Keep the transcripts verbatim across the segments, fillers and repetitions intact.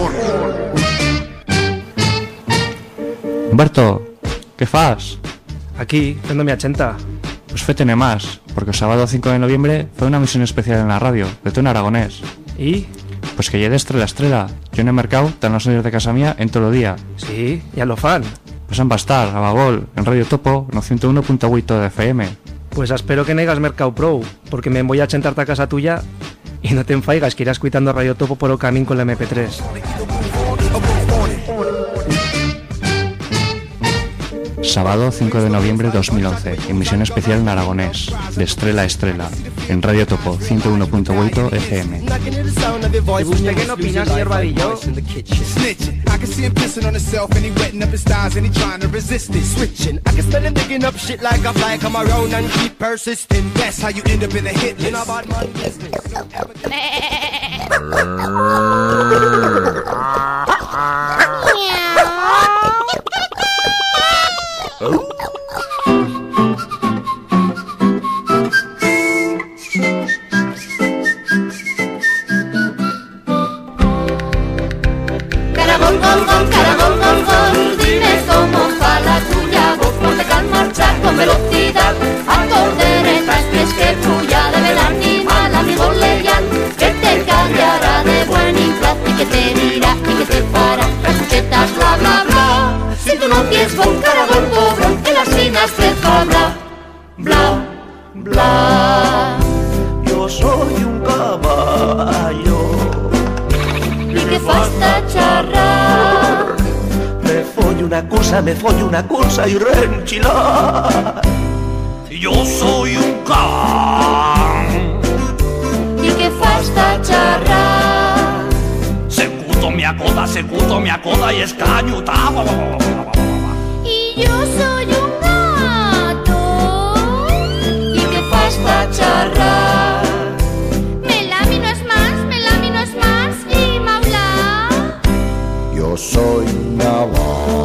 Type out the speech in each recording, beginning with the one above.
Humberto, què fas? Aquí, fent mi ochenta. Pues fétene más, porque el sábado cinco de noviembre fue una emisión especial en la radio, de Tono Aragonés. ¿Y? Pues que llegue de estrella a estrella. Yo en el mercado, tan los años de casa mía, en todo el día. Sí, ya lo fan. Pues en Bastar, a Bagol, en Radio Topo, no ciento uno punto ocho de F M. Pues espero que negas Mercado Pro, porque me voy a chentarte a casa tuya y no te enfaigas que irás cuitando Radio Topo por el camino con la eme pe tres. Sábado cinco de noviembre de dos mil once, emisión especial en aragonés, de estrella a estrella, en Radio Topo, ciento uno punto ocho F M. ¿Y usted qué no opina, señor Vadillo? Me follo una cursa y reenchilar. Yo soy un can. ¿Y qué fasta charrar? Secuto mi acoda, secuto mi acoda y escañuta. Y yo soy un gato. ¿Y qué fasta charrar? Me lamino es más, me lamino es más y maula. Yo soy una vaca.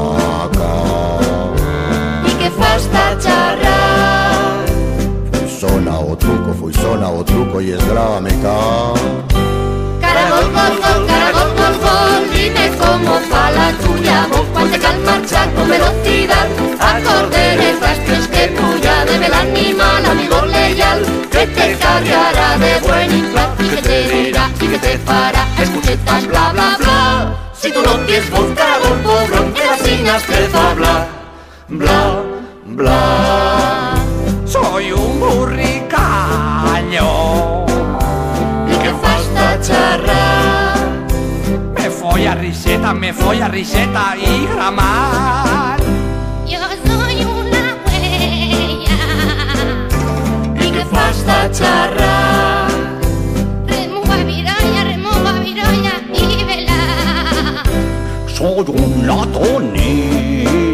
Fasta charrar. Fui zona o truco, fui zona o truco y es grámica. Caragol, gol, gol, caragol, gol, gol. Dime cómo va la tuya voz cuando te al marchar con velocidad. Acorde de rastres que tuya debe el animal, amigo leal, que te cargará de buen inflat y que te dirá y que te fará escuchetas bla bla bla. Si tú no tienes voz, caragol, pobrón, que las signas te fa bla bla. Bla. Soy un burricaño. ¿Y qué fasta charrar? Me folla riseta, me folla riseta y gramar. Yo soy una huella. ¿Y qué fasta charrar? Remueva virolla, remueva virolla y vela. Soy un latonín.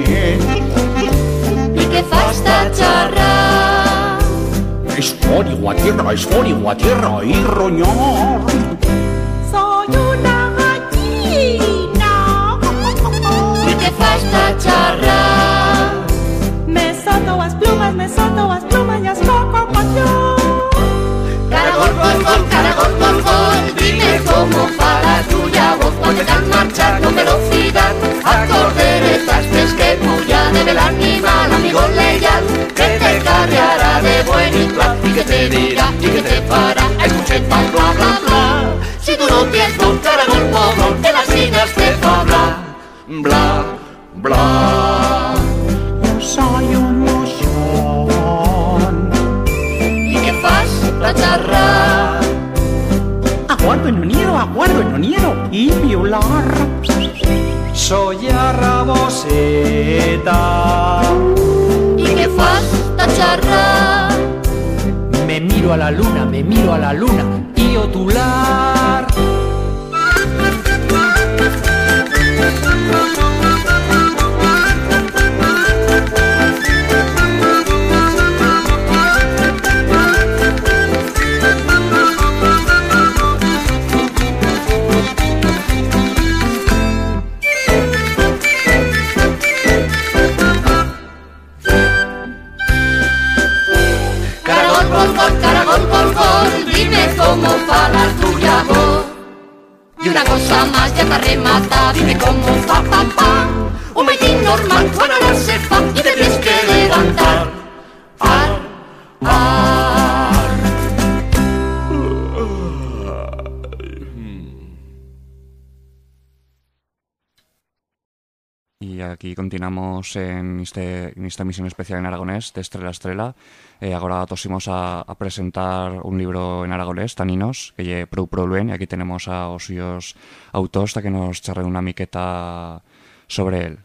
¿Qué fasta charrar? Es fórigo a tierra, es fórigo a tierra y roñar. Soy una gallina. ¿Y qué fasta charrar? Me soto las plumas, me soto las plumas y es poco pañón. Caragol, gol, gol, caragol, gol, gol. Dime cómo va la tuya voz cuando te al marchar con velocidad. Acorde de trastes que tuya debe el animal, amigo leal, que te cargará de buen inflat y que te dirá y que te fará escuchetas bla bla bla. Si tú no tienes un caragol, pobrón, que las signas te fa bla bla bla. Yo soy un mochón. ¿Y qué fasta charrar? Aguardo en un nido, aguardo en un nido y violar. Soy arraboseta. ¿Y qué fasta charrar? Me miro a la luna, me miro a la luna y otular. Caragol, gol, gol, caragol, gol, gol. Dime cómo va la tuya voz cosa más ya te remata. Dime cómo pa pa pa. Un maitín normal para la sepa y te tienes que levantar. Ar, ar. Y aquí continuamos en, este, en esta emisión especial en aragonés de Estrela a Estrela. Eh, agora tosimos a, a presentar un libro en aragonés, Taninos, que lle prou prou luen, y aquí tenemos a os suyos autores hasta que nos charren una miqueta sobre él.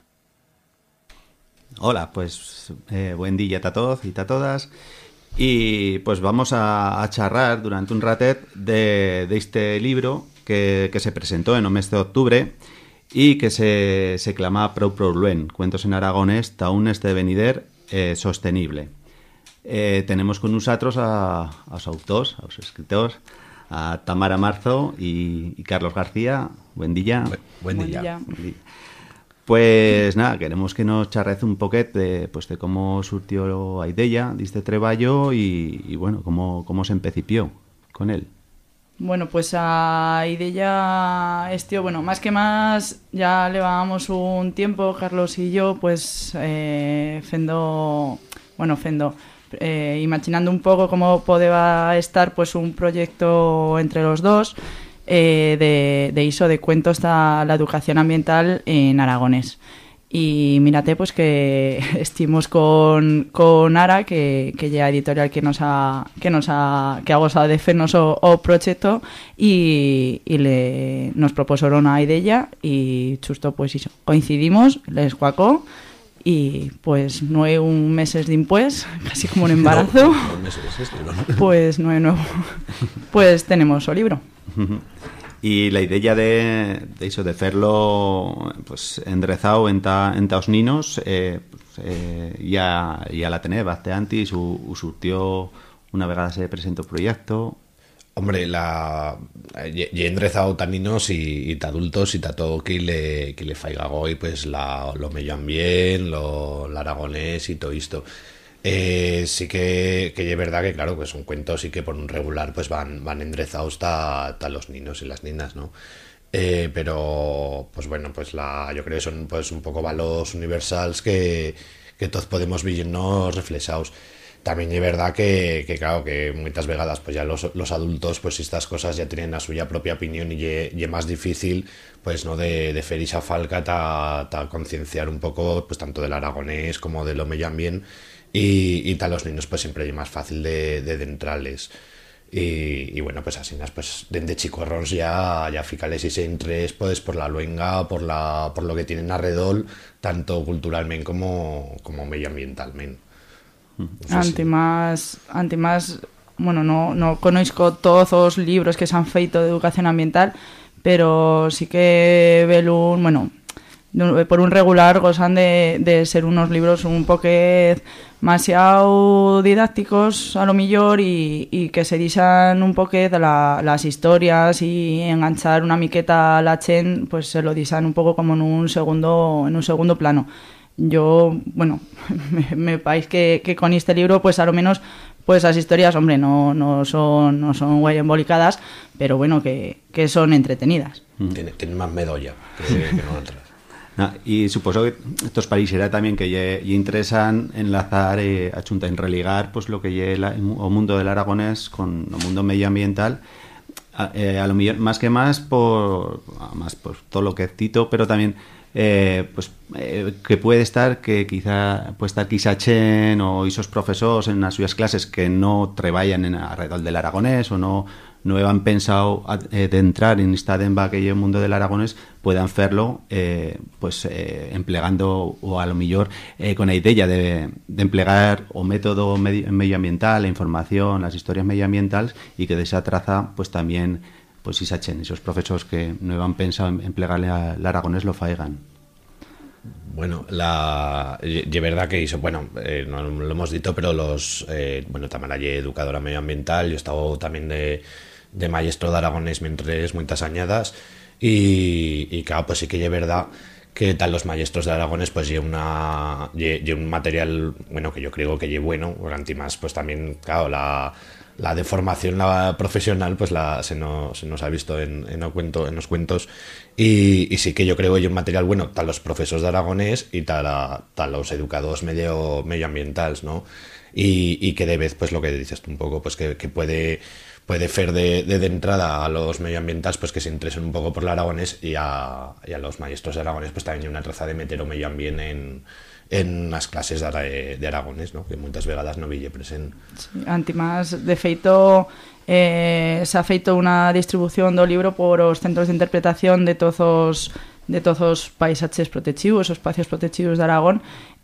Hola, pues eh, buen día a todos y a todas. Y pues vamos a, a charrar durante un ratet de, de este libro que, que se presentó en el mes de octubre y que se, se clama Prou Prou Luen, cuentos en aragonés taún este venider eh, sostenible. Eh, tenemos con nosotros a, a los autores, a los escritores, a Tamara Marzo y, y Carlos García. Buen día. Buen, buen día. Buen día. Buen día. Pues nada, queremos que nos charrece un poquet de, pues, de cómo surtió la idea de este treballo y, y bueno, cómo, cómo se empecipió con él. Bueno, pues a idea este, bueno, más que más ya llevábamos un tiempo, Carlos y yo, pues eh, fendo, bueno, fendo, eh, imaginando un poco cómo podía estar pues un proyecto entre los dos eh, de, de iso de cuentos a la educación ambiental en aragonés. Y mírate pues que estimos con, con Ara, que, que ya editorial que nos ha que nos ha que ha gozado de hacernos o, o proyecto y, y le nos propusieron a idea y justo pues eso, coincidimos, les cuacó y pues nueve un meses de impues, casi como un embarazo, no, no meses este, ¿no? Pues nueve nuevo, pues tenemos el libro. Y la idea de, de eso, de hacerlo pues enderezado en ta, en taos ninos, eh, pues, eh, ya, ya la tenés bastante antes, u, u surtió una vegada se presentó el proyecto. Hombre, la y he enderezado tan ninos y, y ta adultos y ta todo que le, que le faiga hoy pues la, lo medio ambiente, lo, lo aragonés y todo esto. Eh, sí que, que es verdad que claro, pues son cuentos y que por un regular pues van, van enderezados ta, ta los niños y las niñas, ¿no? Eh, pero pues bueno, pues la yo creo que son pues un poco valores universales que, que todos podemos vernos reflejados. También es verdad que, que claro, que muchas vegadas pues ya los, los adultos pues estas cosas ya tienen a suya propia opinión y es más difícil pues no de, de fer esa falca ta, ta concienciar un poco pues tanto del aragonés como de lo medio ambiente. Y, y tal, los niños pues siempre es más fácil de, de, de entrarles y, y bueno, pues así pues desde chicorrons ya, ya ficales y se entres pues por la luenga, por la por lo que tienen alrededor, tanto culturalmente como, como medioambientalmente. Ante más, ante más, bueno, no, no conozco todos los libros que se han feito de educación ambiental, pero sí que veo un, bueno, por un regular gozan de, de ser unos libros un poco demasiado didácticos a lo mejor y, y que se dicen un poco de la, las historias y enganchar una miqueta a la chen, pues se lo dicen un poco como en un segundo en un segundo plano. Yo, bueno, me, me parece que, que con este libro pues a lo menos pues las historias, hombre, no, no son no son guay embolicadas, pero bueno, que, que son entretenidas. Tiene, tiene más medolla que, que no otras. No, y suposo que estos parecerá también que lle, lle interesan enlazar eh, a chunta en religar pues lo que lle la, o mundo del aragonés con el mundo medioambiental a, eh, a lo mejor más que más por más por todo lo que cito, pero también eh, pues eh, que puede estar que quizá puede estar quizá chen o esos profesores en las suyas clases que no trabajan en alrededor del aragonés o no no han pensado eh, de entrar en esta demba que hay en el mundo del aragonés, puedan hacerlo eh, pues eh, empleando o a lo mejor eh, con la idea de, de emplear o método medio, medioambiental, la información, las historias medioambientales y que de esa traza pues también pues si sachen esos profesores que no han pensado en emplearle al aragonés lo faigan. Bueno, la es verdad que hizo, bueno, eh, no lo hemos dicho, pero los eh, bueno, Tamara es educadora medioambiental, yo he estado también de de maestro de aragonés mientras muchas añadas y, y claro, pues sí que es verdad que tal los maestros de aragonés pues lleva una lle, lle un material, bueno, que yo creo que es bueno, porque más pues también, claro, la la deformación la profesional pues la, se, nos, se nos ha visto en, en, el cuento, en los cuentos y, y sí que yo creo que hay un material bueno tal los profesores de aragonés y tal, a, tal los educadores medio, medioambientales, ¿no? Y, y que de vez pues lo que dices tú un poco pues que, que puede puede fer de, de, de entrada a los medioambientales pues que se interesen un poco por el aragonés y a, y a los maestros de aragonés pues también hay una traza de meter o medio ambiente en en las clases de, ara, de aragonés, ¿no? Que muchas vegadas no ville present. Sí, antimás, de feito, eh, se ha feito una distribución do libro por os centros de interpretación de todos os, de todos os paisaches protegidos, os espacios protegidos de Aragón,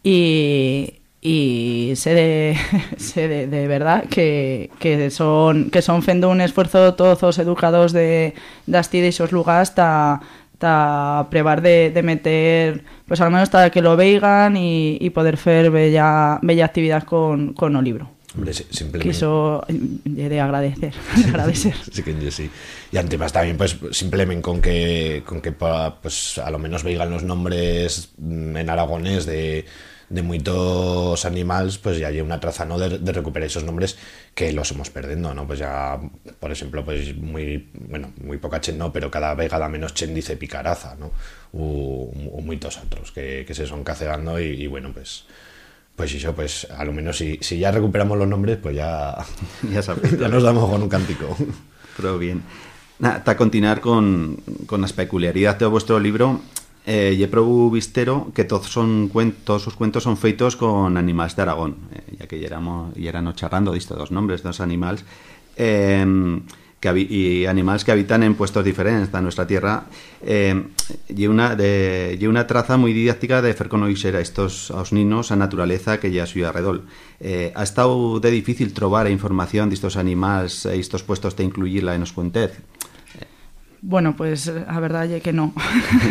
y y sé de, sé de, de verdad que, que son que son fendo un esfuerzo todos os educados de das tides e os lugares hasta a prevar de, de meter, pues al menos hasta que lo veigan y, y poder hacer bella, bella actividad con, con el libro. Hombre, sí, simplemente. Que eso he de agradecer, de agradecer. Sí, que sí. Y además también, pues, simplemente con que, con que pues, a lo menos veigan los nombres en aragonés de de muchos animales, pues ya hay una traza, ¿no? de, de recuperar esos nombres que los hemos perdiendo, ¿no? Pues ya, por ejemplo, pues muy, bueno, muy poca chen, no, pero cada vegada menos chen dice picaraza, ¿no? O, o muchos otros que, que se son cacegando y, y bueno, pues pues eso, pues a lo menos si, si ya recuperamos los nombres, pues ya ya, sabéis, ya nos damos con un cántico. Pero bien. Para continuar con, con las peculiaridades de vuestro libro, Eh, y he prou vistero que todos son cuentos, sus cuentos son feitos con animales de Aragón, eh, ya que ya éramos, ya éramos charrando de estos dos nombres, dos animales, eh, que y animales que habitan en puestos diferentes de nuestra tierra, eh, y una de y una traza muy didáctica de fer conocer a estos a os ninos a naturaleza que ya suyo alrededor. Eh, ha estado de difícil trobar información de estos animales e estos puestos de incluirla en los cuentos. Bueno, pues la verdad es que no.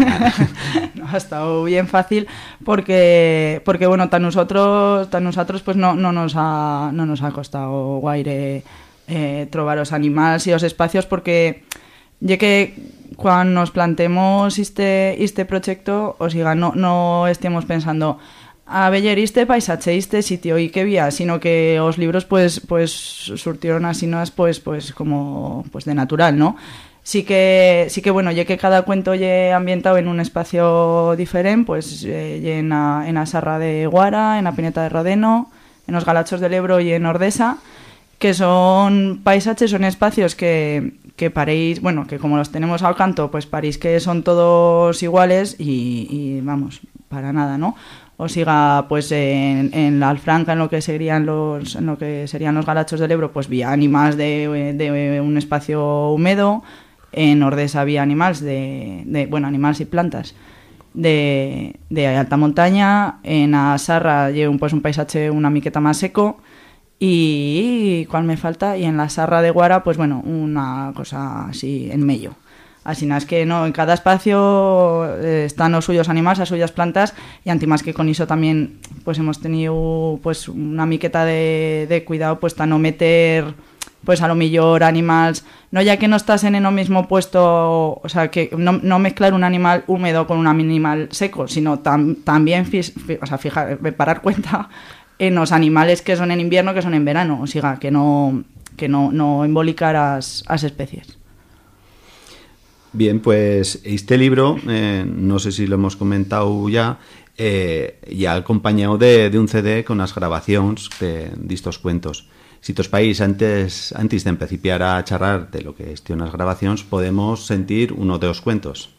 No ha estado bien fácil porque, porque bueno, tan nosotros, tan nosotros pues no, no, nos ha, no nos ha costado guaire eh, trobar los animales y los espacios porque ya que cuando nos plantemos este, este proyecto, o sea, no, no estemos pensando a ver este paisaje, este sitio y qué vía, sino que los libros pues, pues surtieron así, ¿no? pues, pues como pues de natural, ¿no? Sí que, sí que bueno, ya que cada cuento ye ambientado en un espacio diferente, pues eh, en la en la Sarra de Guara, en la Pineta de Rodeno, en los Galachos del Ebro y en Ordesa, que son paisajes, son espacios que, que paréis, bueno, que como los tenemos al canto, pues paréis que son todos iguales y, y vamos, para nada, ¿no? O siga, pues en, en la Alfranca, en lo que serían los, en lo que serían los Galachos del Ebro, pues vi animales de, de un espacio húmedo. En Ordesa había animales de, de bueno, animales y plantas de, de alta montaña. En la Sarra llevo pues un paisaje una miqueta más seco y, ¿cuál me falta? Y en la Sarra de Guara pues bueno, una cosa así en medio. Así nada, es que no, en cada espacio eh, están los suyos animales, las suyas plantas y antimás que con eso también pues hemos tenido pues una miqueta de, de cuidado pues para no meter pues a lo mejor animales, no ya que no estás en el mismo puesto, o sea, que no, no mezclar un animal húmedo con un animal seco, sino tam, también, fis, fi, o sea, fijar, parar cuenta en los animales que son en invierno, que son en verano, o sea, que no, que no, no embolicar a las especies. Bien, pues este libro, eh, no sé si lo hemos comentado ya, eh, ya acompañado de, de un C D con las grabaciones de, de estos cuentos. Si tos país antes antes de empezar a charrar de lo que son las grabaciones, podemos sentir uno de los cuentos.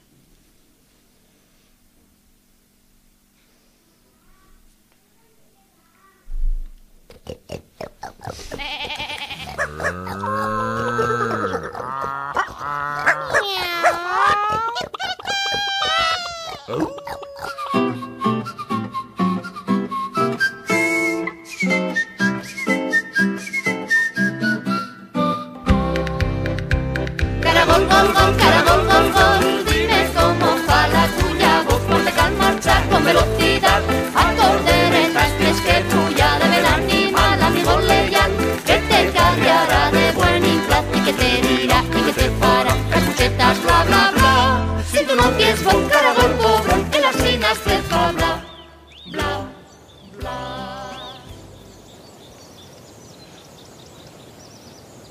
Caragol, gol, gol, caragol, gol, gol, dime cómo va la tuya, vos ponte al marchar con velocidad, a correr en rastros que tuya debe el animal, amigo leal, que te cargará de buen implaz y que te dirá y que te fará capuchetas, bla, bla, bla. Si tú no tienes con caragol, cobrón, en las finas te fa bla, bla, bla.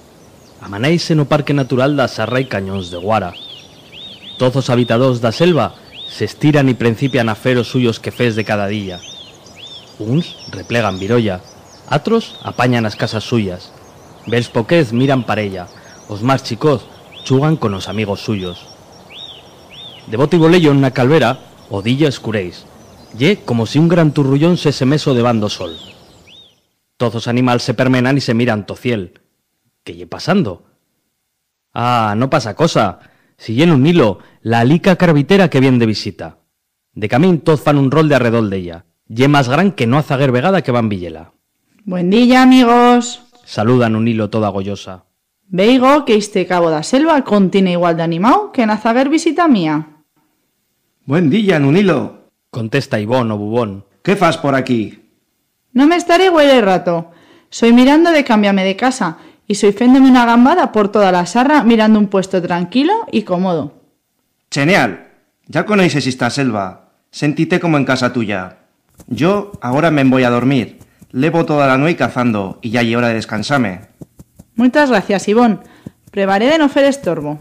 manáise no Parque Natural da Serra e Cañóns de Guara. Todos os habitadores da selva se estiran e principian a fer os suyos quefés de cada día. Uns replegan virolla, atros apañan as casas suyas. Vels poquez miran parella, os máis chicos chugan con os amigos suyos. De bote e boleyo na calvera, o dilla escuréis. Ye como si un gran turrullón se semeso devant do sol. Todos os animales se permenan e se miran to ciel. ¿Qué lle pasando? Ah, no pasa cosa. Si lle un hilo, la alica carvitera que vien de visita. De camín toz fan un rol de arredol d'ella. Ye más gran que no a zaguer vegada que van villela. Buen día, amigos. Saludan un hilo toda goyosa. Veigo que este cabo da selva contiene igual de animao que na zaguer visita mía. Buen día, Nunilo. Contesta Ivón o Bubón. ¿Qué fas por aquí? No me estaré huele rato. Soy mirando de cambiarme de casa y soy féndome una gambada por toda la sarra mirando un puesto tranquilo y cómodo. Genial. Ya conoces esta selva. Sentite como en casa tuya. Yo ahora me voy a dormir. Levo toda la noche cazando y ya lle hora de descansarme. Muchas gracias, Ivón. Prevaré de no fer estorbo.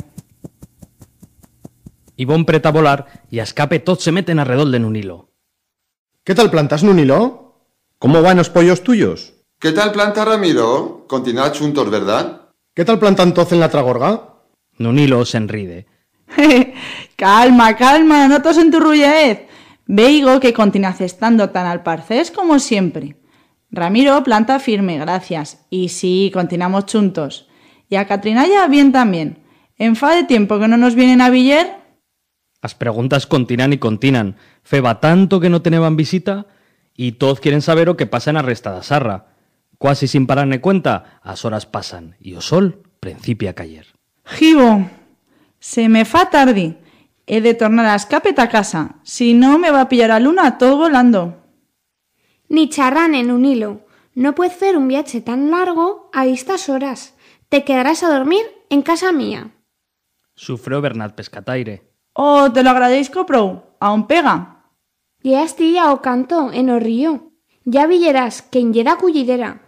Ivón preta a volar y a escape todos se meten alrededor de Nunilo. ¿Qué tal plantas, Nunilo? ¿Cómo van los pollos tuyos? ¿Qué tal planta, Ramiro? Continuad juntos, ¿verdad? ¿Qué tal plantan todos en la tragorga? Nunilo se enride. Calma, calma, no tos en tu rullez. Veigo que continúas estando tan al parcés como siempre. Ramiro planta firme, gracias. Y sí, continuamos juntos. Y a Catrinaya bien también. En fa de tiempo que no nos vienen a Viller. As preguntas continan y continan. Feba tanto que no teneban visita y todos quieren saber o que pasa en a resta da sarra. Cuasi sin pararne cuenta, as horas pasan y o sol principia a cayer. Gibo, se me fa tardi. He de tornar a escape ta casa. Si no, me va a pillar a luna todo volando. Ni charrán en un hilo. No puedes hacer un viaje tan largo a estas horas. Te quedarás a dormir en casa mía. Sufrió Bernat Pescataire. Oh, te lo agradezco, prou. Aún pega. Ya estía o canto en o río. Ya villerás que en yera cullidera.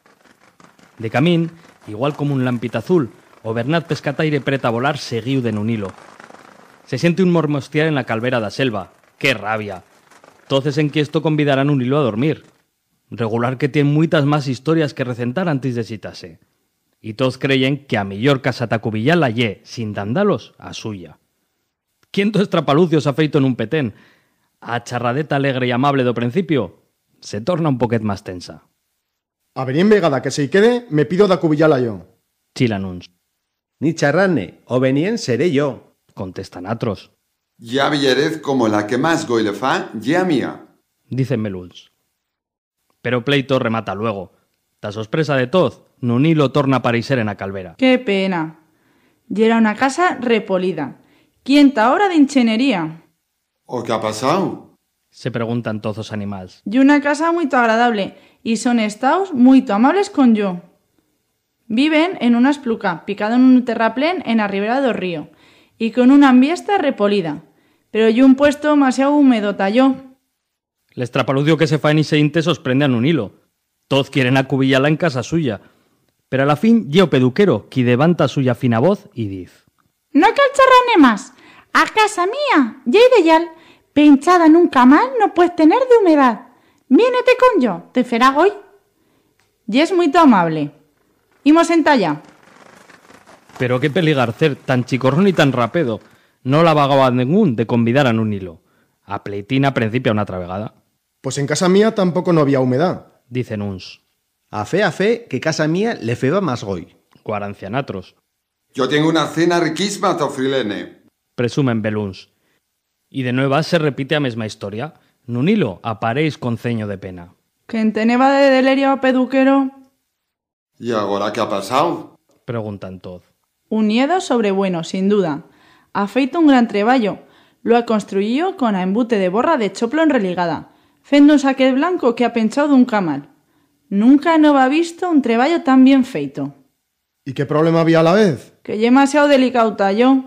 De camín, igual como un lampita azul, o Bernat Pescataire preta a volar seguiu de nun hilo. Se siente un mormostear en la calvera da selva. ¡Qué rabia! Entonces en que esto convidarán un hilo a dormir. Regular que tiene muitas más historias que recentar antes de citase. Y todos creyen que a millor casa tacubillala ye, sin dandalos, a suya. ¿Quién to estrapalucios ha feito en un petén? A charradeta alegre y amable do principio, se torna un poquet más tensa. A ver en vegada que se quede, me pido da cubillala yo. Chilan uns. Ni charrane, o venien seré yo. Contestan atros. Ya villerez como la que más goile fa, ya mía. Dicen meluls. Pero pleito remata luego. Ta sorpresa de toz, Nunilo torna a parecer en a calvera. ¡Qué pena! Y era una casa repolida. ¿Quién ta ahora de inchenería? ¿O qué ha pasado? Se preguntan todos los animales. Y una casa muy agradable, y son estados muy amables con yo. Viven en una espluca, picado en un terraplén en la ribera do río, y con una ambiesta repolida. Pero yo un puesto demasiado húmedo talló. El estrapalucio que se fa en ese inte sorprende a Nunilo. Todos quieren acubillala en casa suya. Pero a la fin, yo peduquero, que levanta suya fina voz y diz: No calcharrane más. A casa mía, ya ideal, pinchada en un camal no puedes tener de humedad. Viénete con yo, te ferá hoy. Y es muy amable. Imos en talla. Pero qué peligarcer, tan chicorrón y tan rapedo. No la vagaba ningún de convidar a Nunilo. A pleitina principia una travegada. Pues en casa mía tampoco no había humedad. Dicen uns. A fe a fe que casa mía le feba más goy. Guarancianatros. Yo tengo una cena riquísima, Tofrilene. Presumen beluns. Y de nueva se repite a mesma historia. Nunilo aparéis con ceño de pena. ¿Que en teneba de delerio peduquero? ¿Y ahora qué ha pasado? Preguntan todos. Un niedo sobrebueno, sin duda. Ha feito un gran treballo. Lo ha construido con a embute de borra de choplo enreligada, fendo un saquet blanco que ha penchado d'un camal. Nunca no va visto un treballo tan bien feito. ¿Y qué problema había a la vez? Que ye demasiado delicado tallo.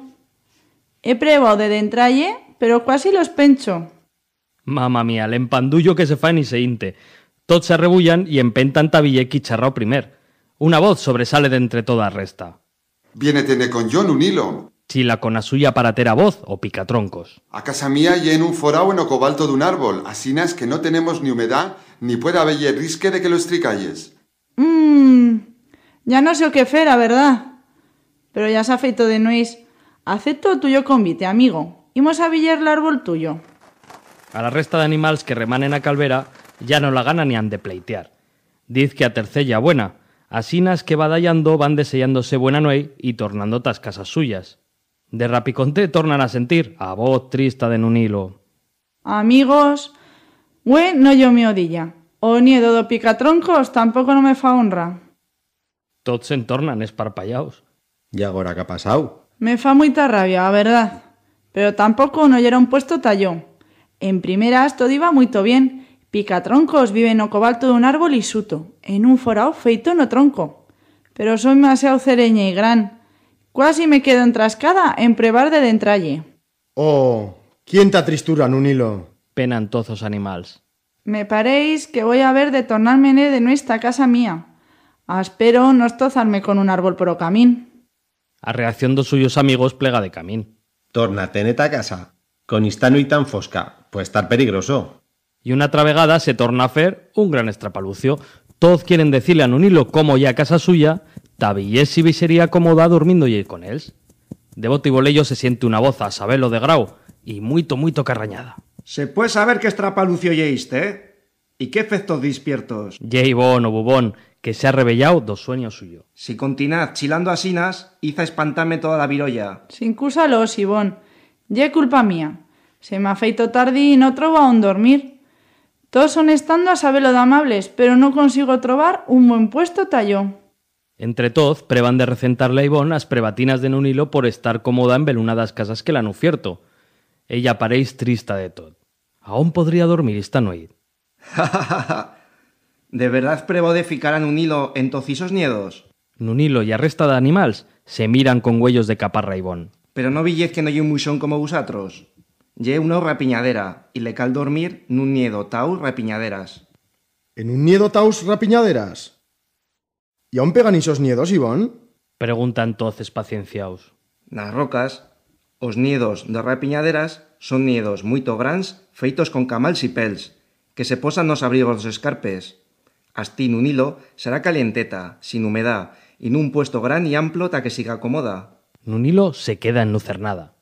He probado de dentralle, pero casi los pencho. Mamma mía, el empandullo que se fa en ise inte. Tots se arrebullan y empentan tabillequi charrao primer. Una voz sobresale de entre toda resta. Viene tener con yo un hilo. Chila con a suya para ter a voz o picatroncos. A casa mía y en un forao en o cobalto de un árbol, asinas que no tenemos ni humedad, ni puede haber risque de que lo estricalles. Mmm, ya no sé o que fera, ¿verdad? Pero ya se ha feito de nuis. Acepto o tuyo convite, amigo. Imos a villar el árbol tuyo. A la resta de animals que remanen a calvera ya no la ganan ni han de pleitear. Diz que a tercella buena, asinas que badallando van deseándose buena nuey y tornando tas casas suyas. De rapiconté tornan a sentir a voz trista de nun hilo. Amigos, güey, no yo me odilla. O niedo do picatroncos tampoco no me fa honra. Tots se entornan esparpallaos. ¿Y agora qué ha pasado? Me fa muita rabia, a verdad. Pero tampoco no yera un puesto tallón. En primeras todo iba muito bien. Picatroncos vive no cobalto de un árbol y suto, en un forao feito no tronco. Pero soy demasiado cereña y gran. Cuasi me quedo entrascada en prevar de dentralle. Oh, ¿quién te atristura nun hilo? Penan todos os animals. Me paréis que voy a ver de tornarme de nuestra casa mía. Aspero no estozarme con un árbol por o camín. A reacción dos suyos amigos plega de camín. Tórnate neta casa. Con esta y tan fosca, puede estar peligroso. Y una travegada se torna a fer un gran estrapalucio. Todos quieren decirle a nun hilo cómo ya a casa suya, tabillés si sería cómoda durmiendo y con él. De bote y bolello se siente una voz a sabelo de grau y muito, muito carrañada. Se puede saber qué estrapalucio yeiste, ¿eh? ¿Y qué efectos despiertos? Yei bon o bubón, que se ha rebellado do sueño suyo. Si continuad chilando asinas, hiza espantarme toda la virolla. Sin cúsalo, Sibón. Ye culpa mía. Se me ha feito tardi y no trobo a un dormir. Todos son estando a sabelo de amables, pero no consigo trobar un buen puesto talló. Entre todos, prevan de recentarle a Ivón as prebatinas de nun hilo por estar cómoda en beluna das casas que la han ufierto. Ella paréis trista de todo. Aún podría dormir esta noite. ¿De verdad prevo de ficar a nun hilo en tocisos niedos? Nun hilo y a resta de animals se miran con huellos de caparra Ivón. Pero no villez que no ye un muixón como vosotros. Ye una rapiñadera y le cal dormir nun niedo tau rapiñaderas. ¿En un niedo taus rapiñaderas? ¿Y aún pegan esos niedos, Ivón? Preguntan entonces pacienciaos. Nas rocas, os niedos de rapiñaderas son niedos muito grans feitos con camals y pels, que se posan nos abrigos dos escarpes. Asti nun hilo será calienteta, sin humedad, y nun puesto gran y amplo ta que siga cómoda. Nun hilo se queda enlucernada.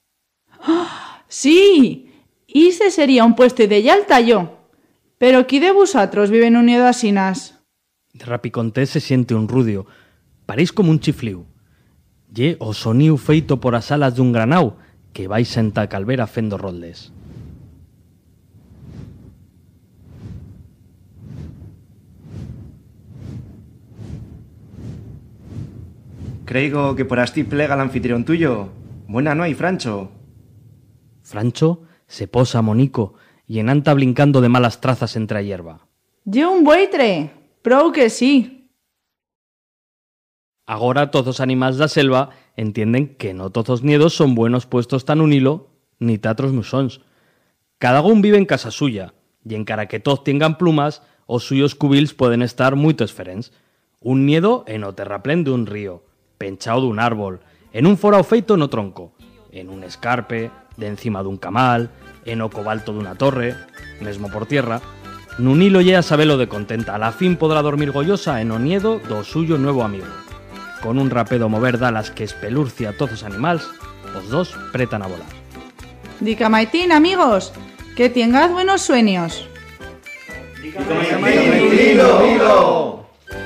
¡Sí! Ise sería un puesto ideal talló. Pero qui de vosotros vive en un niedo asinas? De rapiconté se siente un rudio. Paréis como un chifliu. Ye o soniu feito por as alas dun granau que vais senta calvera fendo roldes. Creigo que por asti plega el anfitrión tuyo. Buena no hay, Francho. Francho se posa monico y enanta blincando de malas trazas entre a hierba. ¡Ye un buitre! ¡Prou que sí! Agora todos os animales da selva entienden que no todos os niedos son buenos puestos tan un hilo ni tatros musons. Cada un vive en casa suya y encara que todos tengan plumas, os suyos cubils pueden estar muito esferents. Un niedo en o terraplén de un río, penchao dun árbol, en un forao feito no tronco, en un escarpe, de encima dun camal, en o cobalto dunha torre, mesmo por tierra. Nun hilo lle a sabelo de contenta, a la fin podrá dormir gollosa en o niedo do suyo nuevo amigo. Con un rapedo mover dalas que espelurcia a todos os animals, os dos pretan a volar. Dica maitín, amigos, que tengas buenos sueños. Dica maitín, hilo, hilo.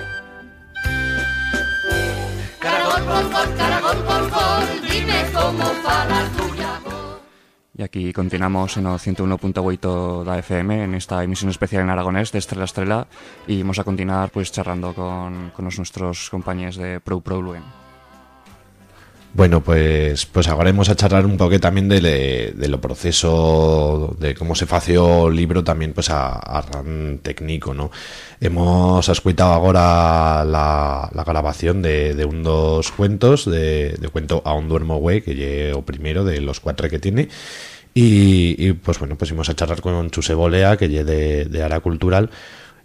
Caragol, gol, gol, caragol, gol, gol, dime cómo fa la tuya voz. Y aquí continuamos en o ciento uno punto ocho da F M en esta emisión especial en aragonés de Estrela a Estrela y vamos a continuar pues charlando con, con los nuestros compañeros de Pro Pro Luen. Bueno, pues pues ahora vamos a charlar un poco también de, de, de lo proceso de cómo se fació el libro también pues a, a ran técnico, ¿no? Hemos escuchado ahora la, la grabación de, de un dos cuentos de, de cuento A un duermo güey, que lle o primero de los cuatro que tiene y, y pues bueno, pues íbamos a charlar con Chuse Bolea, que lle de, de Ara Cultural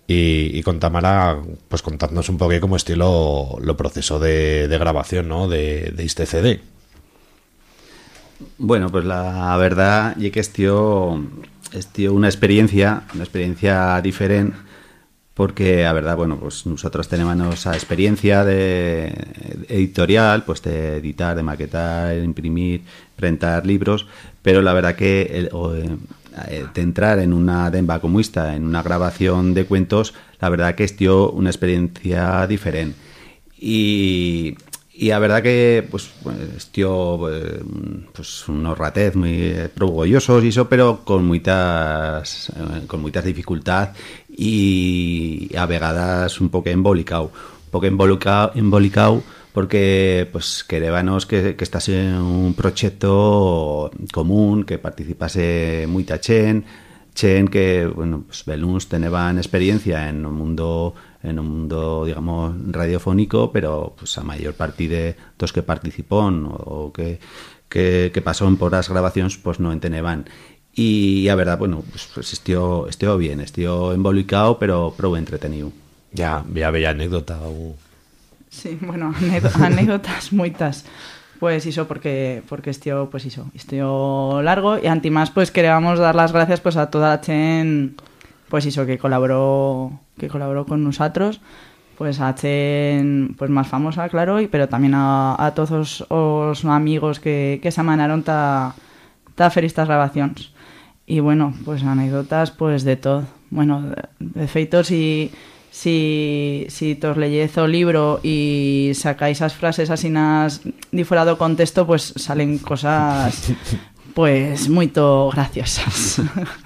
y, y con Tamara, pues contadnos un poco cómo estilo lo proceso de, de grabación, ¿no? de, de este C D. Bueno, pues la verdad y que estió, estió una experiencia, una experiencia diferente, porque la verdad, bueno, pues nosotros tenemos esa experiencia de editorial, pues de editar, de maquetar, imprimir, prentar libros, pero la verdad que el, o, eh, de entrar en una demba como esta, en una grabación de cuentos, la verdad que estió una experiencia diferente. Y Y la verdad que, pues, estió pues, unos ratez muy orgullosos y eso, pero con muchas con muchas dificultad y a vegadas un poco embolicado. Un poco embolicado, embolicado porque, pues, querébanos que, que estase un proyecto común, que participase mucha chen, chen que, bueno, pues, beluns teneban experiencia en un mundo... en un mundo, digamos, radiofónico, pero pues a mayor parte de los que participón o que, que, que pasaron por las grabaciones, pues no enteneban. Y a verdad, bueno, pues, pues estió, estió bien, estió embolicado, pero pro entretenido. Ya, ya bella anécdota. O... Sí, bueno, anécdotas muitas. Pues hizo porque porque estió, pues hizo, estió largo y antimás pues queríamos dar las gracias pues a toda la chen, pues hizo que colaboró que colaboró con nosotros, pues a chen pues más famosa, claro, y pero también a, a todos los amigos que, que se amanaron ta, ta hacer estas grabaciones. Y bueno, pues anécdotas pues de todo. Bueno, de, de feitos y si si tos leyez o libro y sacáis esas frases así nas de fuera do contexto, pues salen cosas pues muy graciosas.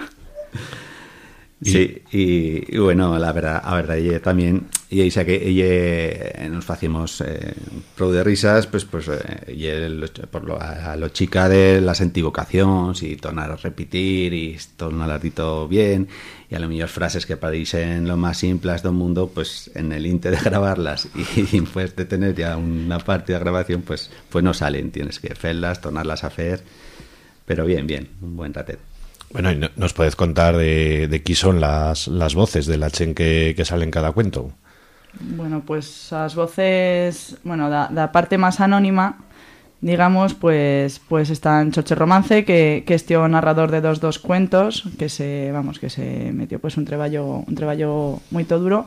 Sí, y, y bueno, la verdad, a verdad, ella también, y ella que ella nos hacíamos eh, pro de risas, pues pues eh, y el, por lo, a, a lo chica de las antivocaciones y tornar a repetir y tornar a bien, y a lo mejor frases que parecen lo más simples del mundo, pues en el inte de grabarlas y, y pues de tener ya una parte de grabación, pues pues no salen, tienes que hacerlas, tornarlas a hacer, pero bien, bien, un buen ratet. Bueno, y nos puedes contar de, de qué son las, las voces de la chen que, que sale en cada cuento. Bueno, pues las voces, bueno, la, la parte más anónima, digamos, pues pues están Choche Romance, que, que es tío narrador de dos dos cuentos, que se, vamos, que se metió pues un treballo, un treballo muy duro.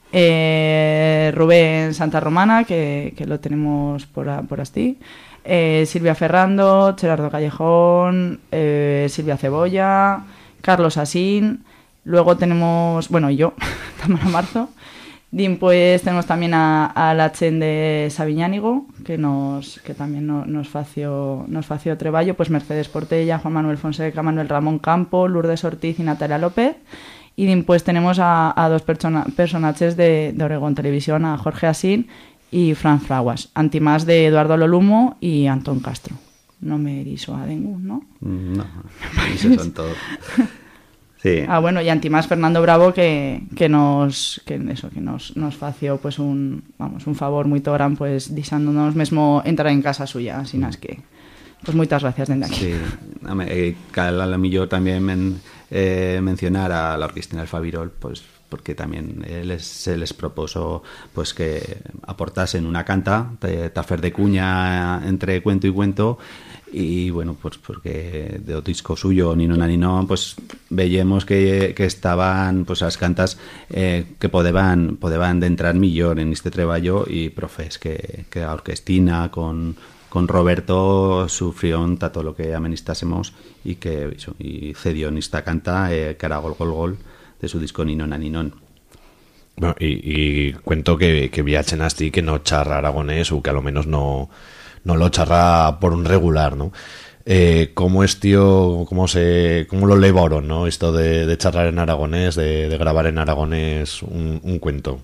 Eh, Rubén Santa Romana, que, que lo tenemos por, a, por así. Eh, Silvia Ferrando, Gerardo Callejón, eh, Silvia Cebolla, Carlos Asín, luego tenemos, bueno, y yo, Tamara Marzo. Pues tenemos también a, a la chen de Sabiñánigo, que nos que también no, nos fació nos fació treballo, pues Mercedes Portella, Juan Manuel Fonseca, Manuel Ramón Campo, Lourdes Ortiz y Natalia López. Y pues tenemos a, a dos persona, personajes de, de Oregón Televisión, a Jorge Asín y Fran Fraguas, antimás de Eduardo Lolumo y Antón Castro. No me erizo a ningún, ¿no? No, esos son todos. Sí. Ah, bueno, y antimás Fernando Bravo, que, que nos que eso que nos nos fació pues un vamos un favor muy gran, pues disándonos mesmo entrar en casa suya, así nas que pues muchas gracias desde aquí. Sí, a mí, a lo mejor también men, eh, mencionar a la Orquestina del Fabirol, pues porque también eh, les, se les propuso pues que aportasen una canta, tafer de cuña entre cuento y cuento, y bueno, pues porque de otro disco suyo, Nino Nanino, pues veíamos que, que estaban pues las cantas eh, que podeban, podeban de entrar millor en este treballo, y profes que, que la Orquestina con con Roberto sufrió un todo lo que amenistásemos y que eso, y cedió en esta canta eh, que era Gol Gol Gol de su disco Ninon a Ninon. Bueno, y, y cuento que, que viachen así que no charra aragonés, o que a lo menos no, no lo charra por un regular, ¿no? Eh, ¿Cómo es, tío, cómo se, cómo lo levaron, ¿no? Esto de, de charlar en aragonés, de, de grabar en aragonés un, un cuento.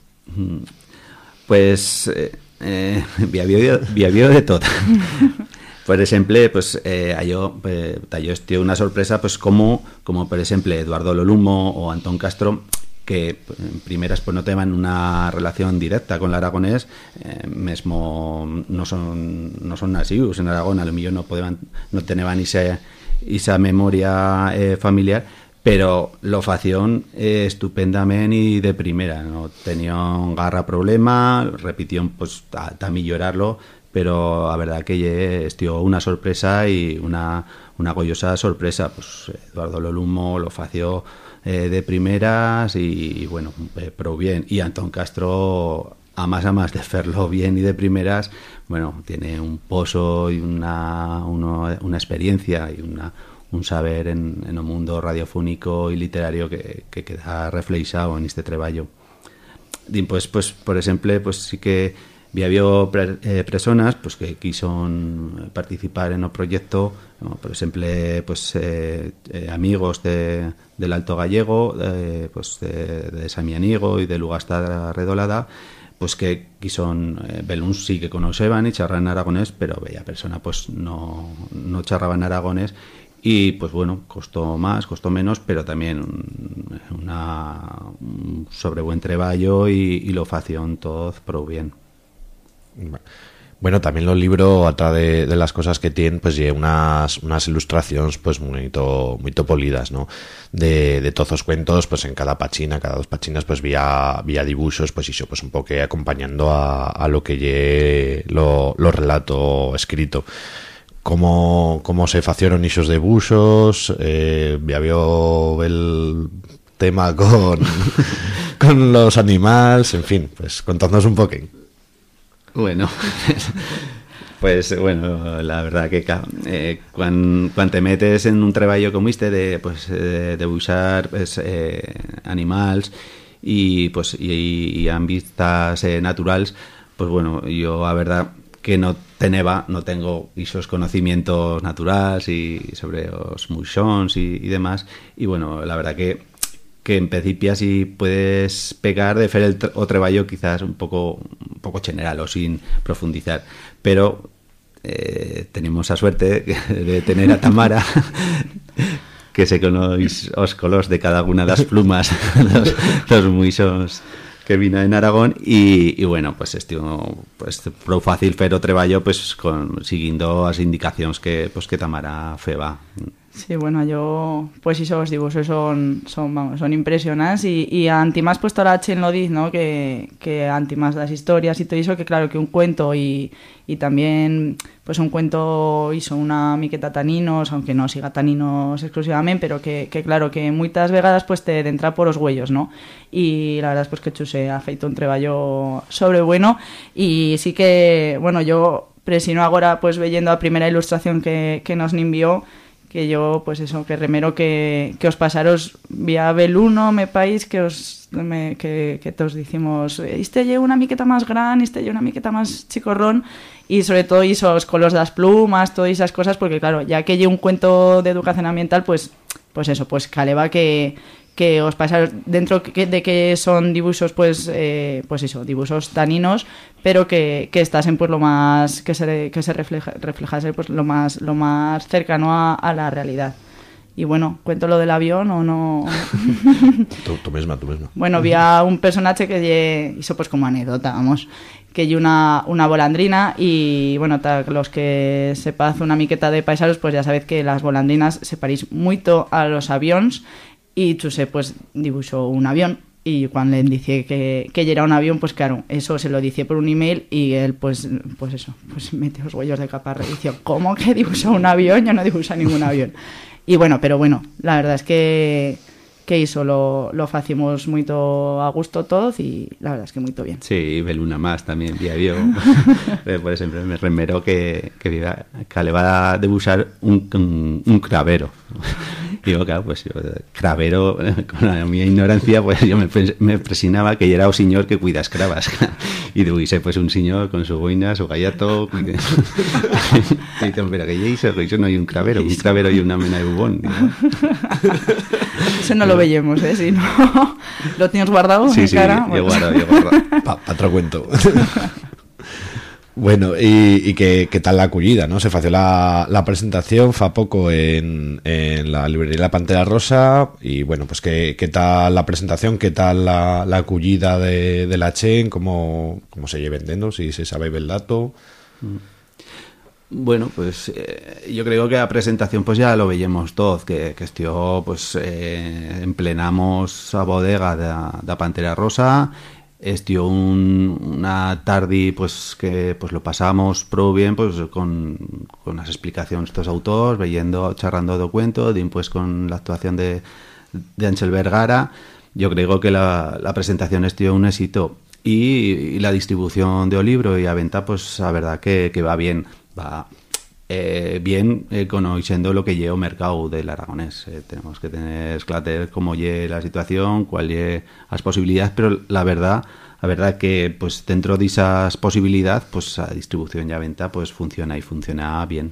Pues eh, eh, había habido de todo. Por ejemplo, pues eh, yo eh, yo una sorpresa, pues como como por ejemplo Eduardo Lolumo o Antón Castro, que en primeras pues no tenían una relación directa con el aragonés, eh, mesmo no son no son nacidos en Aragón, a lo mejor no podían no tenían esa esa memoria eh, familiar, pero lo facción eh, estupendamente y de primera, no tenía un garra problema, repitió pues a millorarlo, pero a verdad que lle estió una sorpresa y una una goyosa sorpresa. Pues Eduardo Lolumo lo fació eh, de primeras y, y bueno, eh, pro bien, y Antón Castro a más a más de hacerlo bien y de primeras, bueno, tiene un pozo y una, una, una experiencia y una, un saber en, en el mundo radiofónico y literario que, que queda reflejado en este trabajo. Pues, pues, por ejemplo, pues sí que había pre, eh, personas pues, que quisieron participar en el proyecto, ¿no? Por ejemplo, pues, eh, eh, amigos de, del Alto Gallego, eh, pues, de, de Samianigo y de Lugasta Redolada, pues que quisieron eh, Beluns sí que conocían y charraban aragonés, pero bella persona pues no, no charraban aragonés, y pues bueno, costó más, costó menos, pero también un, una, un sobre buen treballo y, y lo facieron todo pro bien. Bueno, también los libros, otra de, de las cosas que tienen, pues llevan unas, unas ilustraciones pues muy, to, muy polidas, ¿no? De, de todos los cuentos, pues en cada pachina, cada dos pachinas, pues vía, vía dibujos, pues hizo pues un poco acompañando a, a lo que lle lo, lo relato escrito. Cómo, cómo se facieron esos dibujos, eh, ya vio el tema con, con los animales, en fin, pues contadnos un poquín. Bueno, pues bueno, la verdad que eh, cuando, cuando te metes en un trabajo como este de pues eh, de usar pues, eh, animales y pues y, y vistas eh, naturales, pues bueno, yo la verdad que no teneba, no tengo esos conocimientos naturales y sobre los muchons y, y demás, y bueno, la verdad que que en principio si puedes pegar de hacer el tra- o trabajo quizás un poco un poco general o sin profundizar, pero eh, tenemos la suerte de tener a Tamara que se conoce los colores de cada una de las plumas los, los muisos que vino en Aragón, y, y bueno, pues este pues pro fácil hacer o trabajo pues con siguiendo las indicaciones que pues que Tamara feba. Sí, bueno, yo, pues esos dibujos son, son, vamos, son impresionantes, y, y antimás, pues toda la Chen lo dice, ¿no? Que, que antimás las historias y todo eso, que claro, que un cuento y, y también, pues un cuento hizo una miqueta taninos, aunque no siga taninos exclusivamente, pero que, que claro, que muchas vegadas pues te entra por los huellos, ¿no? Y la verdad es pues que Chuse ha feito un treballo sobre bueno, y sí que, bueno, yo presino ahora pues veyendo a primera ilustración que, que nos envió, que yo, pues eso, que remero que, que os pasaros vía Beluno, me país, que os me, que, que todos decimos, este lleva una miqueta más gran, este lleva una miqueta más chicorrón, y sobre todo esos colores de las plumas, todas esas cosas, porque claro, ya que lleva un cuento de educación ambiental, pues, pues eso, pues caleba que que os pasaros dentro de que son dibujos pues eh, pues eso, dibujos taninos, pero que, que estasen pues lo más que se que se refleja reflejase pues lo más lo más cercano a, a la realidad. Y bueno, ¿cuento lo del avión o no? tú, tú misma, tú misma. Bueno, había un personaje que hizo pues como anécdota, vamos, que hay una, una volandrina, y bueno, ta, los que sepaz una miqueta de paisanos, pues ya sabéis que las volandrinas se parís mucho a los aviones, y Chuse pues dibujó un avión, y cuando le dice que, que era un avión, pues claro, eso se lo dice por un email, y él pues pues eso, pues mete los huellos de caparra y dice, ¿cómo que dibujó un avión? Yo no dibujo ningún avión. Y bueno, pero bueno, la verdad es que que hizo lo, lo facimos muy a gusto todos, y la verdad es que muy bien. Sí, Beluna más también, día vio. Por ejemplo, me remero que, que, viva, que le va a dibujar un, un, un cravero. Y yo, claro, pues yo, cravero, con la, mi ignorancia, pues yo me, me presionaba que era un señor que cuida escravas. Y dibujé pues un señor con su boina, su gallato. Y dicen, pero que ya hizo, eso no hay un cravero, un cravero y una mena de bubón. Eso no lo veíamos, ¿eh? Si no, lo tienes guardado sí, en sí, cara. Sí, yo guardo, yo guardo. Pa, pa otro cuento. Bueno, y, y qué, qué tal la acogida, ¿no? Se fació la, la presentación fa poco en, en la librería La Pantera Rosa, y bueno, pues qué, qué tal la presentación, qué tal la, la acogida de, de la Chen, cómo, cómo se lleva vendiendo, si se sabe el dato. Bueno, pues eh, yo creo que la presentación pues ya lo veíamos todos, que, que estió pues eh, emplenamos a bodega de, de Pantera Rosa, estió un, una tarde pues que pues lo pasamos pro bien pues con, con las explicaciones de estos autores, veyendo, charrando de cuento, pues con la actuación de, de Ángel Vergara. Yo creo que la, la presentación estió un éxito y, y la distribución de o libro y a venta pues la verdad que, que va bien. Va eh, bien eh, conociendo lo que lleva el mercado del aragonés. Eh, tenemos que tener claro cómo lleva la situación, cuál lleva las posibilidades, pero la verdad, la verdad que pues dentro de esas posibilidades, pues la distribución y la venta pues funciona y funciona bien.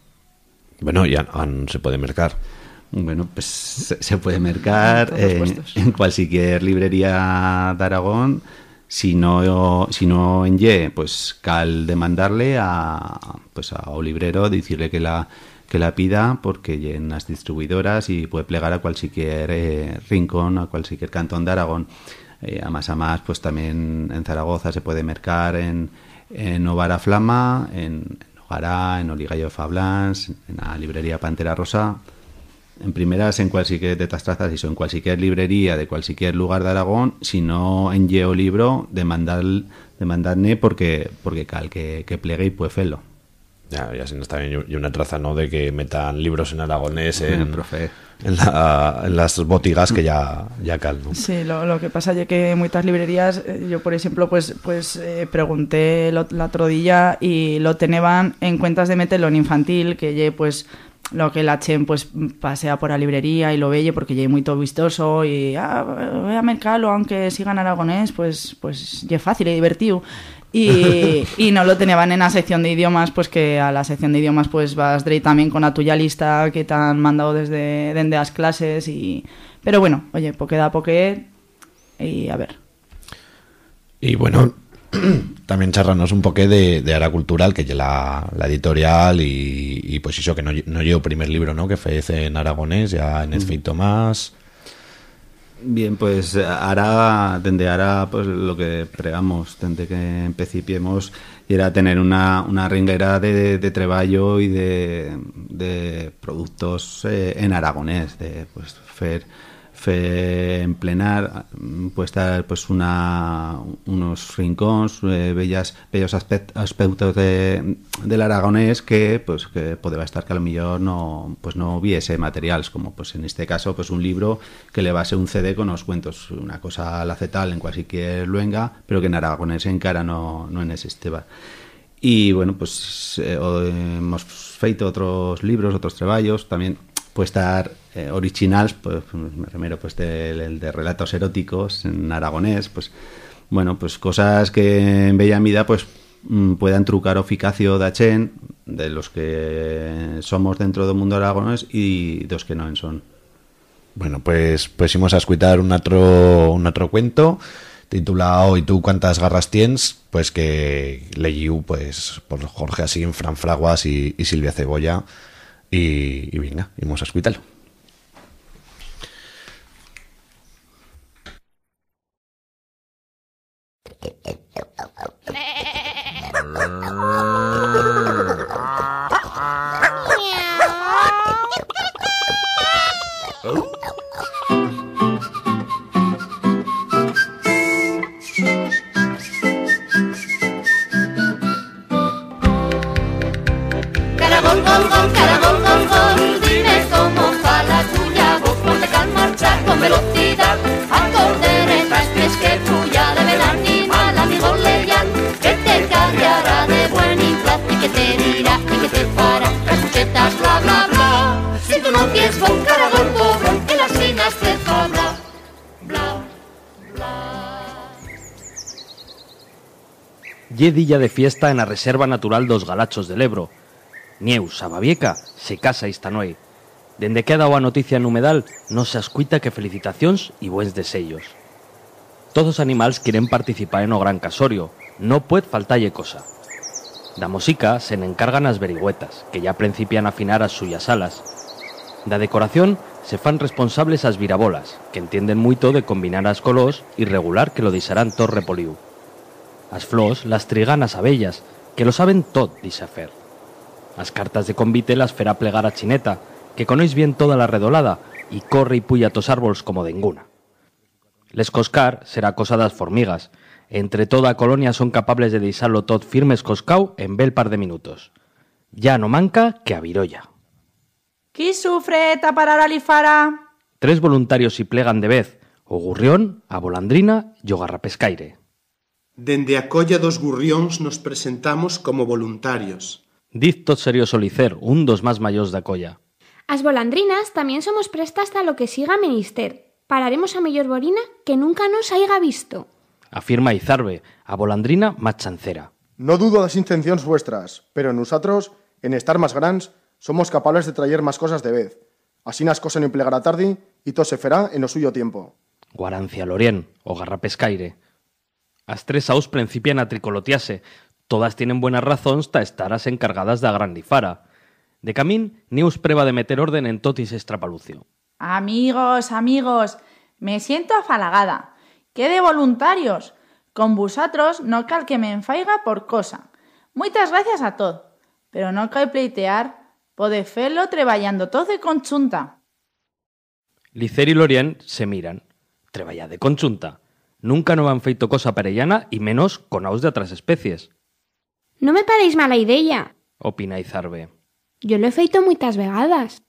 Bueno, ya se puede mercar. Bueno, pues se, se puede mercar eh, en cualquier librería de Aragón. Si no, si no en ye, pues cal demandarle a pues a o librero, decirle que la que la pida, porque ye en las distribuidoras y puede plegar a cualquier eh, rincón, a cualquier cantón de Aragón. Eh, a más a más, pues también en Zaragoza se puede mercar en, en Ovara Flama, en, en Ogará, en Oligallo de Fablans, en la librería Pantera Rosa. En primeras, en cualquier de estas trazas, y en cualquier librería de cualquier lugar de Aragón, si no en Yeo libro, demandar, demandarne porque porque cal que, que plegue y puede felo. Ya, ya si no está bien, y una traza, ¿no?, de que metan libros en aragonés en, en, profe. en, la, en las botigas que ya, ya cal, ¿no? Sí, lo, lo que pasa es que en muchas librerías, yo por ejemplo, pues pues eh, pregunté lo, la otro día y lo tenían en cuentas de meterlo en infantil, que ye, pues lo que la Chen pues pasea por la librería y lo veye porque ya es muy todo vistoso y ah, voy a mercarlo aunque sigan aragonés, pues pues ya es fácil y divertido. Y, y no lo tenían en la sección de idiomas, pues que a la sección de idiomas pues vas direct también con la tuya lista que te han mandado desde, desde las clases y pero bueno, oye, pues queda poquet y a ver. Y bueno, también charranos un poqué de, de Ara Cultural, que la, la editorial y, y pues eso, que no, no llevo primer libro, ¿no?, que fallece en aragonés, ya en efecto más. Bien, pues ahora, desde ahora, pues lo que pregamos, desde que empecipiemos, era tener una, una ringlera de, de trabajo y de, de productos eh, en aragonés, de pues fer, fer en plenar, puede estar pues una unos rincones, eh, bellas, bellos aspect, aspectos de, del aragonés que pues que podría estar que a lo mejor no pues no hubiese materiales, como pues en este caso pues un libro que le va a ser un C D con los cuentos, una cosa al acetal en cualquier luenga, pero que en aragonés en cara no, no en ese esteba. Y bueno, pues eh, hemos feito otros libros, otros trabajos, también puede estar eh, originals, pues me refiero pues de, de relatos eróticos en aragonés, pues bueno, pues cosas que en bella medida pues mm, puedan trucar o eficacio da chen de los que somos dentro del mundo aragonés y de los que no en son. Bueno, pues pues íbamos a escuchar un otro un otro cuento titulado ¿Y tú cuántas garras tienes?, pues que leíu pues por Jorge Asín, Fran Fraguas y, y Silvia Cebolla. Y, y venga, vamos a escucharlo. Caragol, gol, gol, caragol, gol, gol, dime cómo va la tuya voz cuando te al marchar con velocidad. Acorde retraspes que tuya debe el animal, amigo leyan, que te cargará de buen inflaz y que te dirá y que te fará cachuchetas, bla, bla, bla. Si tú no tienes con caragol, cobrón, que las finas te fabla, bla, bla. Ye dilla de fiesta en la Reserva Natural dos Galachos del Ebro. Nieu, Sababieca, se casa esta noche. Dende que ha dado a noticia en Humedal, no se ascuita que felicitacións y buens desellos. Todos los animales quieren participar en o gran casorio, no puede faltalle cosa. Da música se encargan as verigüetas, que ya principian a afinar as suyas alas. Da decoración se fan responsables as virabolas, que entienden mucho de combinar as colors y regular que lo disarán todo repoliu. As flors las trigan as abellas, que lo saben tot dixafer. As cartas de convite las ferá plegar a Chineta, que conois bien toda la redolada, y corre y puya tos árboles como denguna. Les coscar será cosa das formigas. Entre toda a colonia son capables de deixalo tot firmes coscau en bel par de minutos. Ya no manca que a virolla. ¿Qui sufre taparar a Lifara? Tres voluntarios y plegan de vez, o Gurrión, a Volandrina y o Garrapescaire. Dende a colla dos Gurrións nos presentamos como voluntarios. Diz tot serio Solicer, un dos más mayos da colla. As volandrinas también somos prestas a lo que siga menester. Pararemos a mellor borina que nunca nos haiga visto. Afirma Izarbe, a Volandrina más chancera. No dudo das intencións vuestras, pero nosotros, en estar más grans, somos capables de traer más cosas de vez. Así nas cosas no plegará tarde y todo se ferá en o suyo tiempo. Guarancia Lorien, o Garrapescaire. As tres aus principian a tricolotiase. Todas tienen buenas razóns ta estar as encargadas da gran Lifara. De camín, Neus preva de meter orden en totis estrapalucio. Amigos, amigos, me siento afalagada. ¡Qué de voluntarios! Con vosotros no cal que me enfaiga por cosa. Muitas gracias a todos, pero no cal pleitear, pode felo treballando todo de conchunta. Licer y Lorien se miran. Treballa de conchunta. Nunca no han feito cosa perellana y menos con aus de otras especies. No me paréis mala idea, opina Izarbe. Yo lo he feito muitas vegadas.